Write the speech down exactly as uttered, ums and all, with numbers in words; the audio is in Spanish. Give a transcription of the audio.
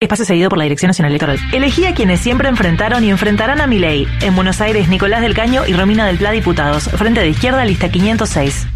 Espacio cedido por la Dirección Nacional Electoral. Elegí a quienes siempre enfrentaron y enfrentarán a Milei. En Buenos Aires, Nicolás del Caño y Romina del Pla, diputados. Frente de Izquierda, lista quinientos seis.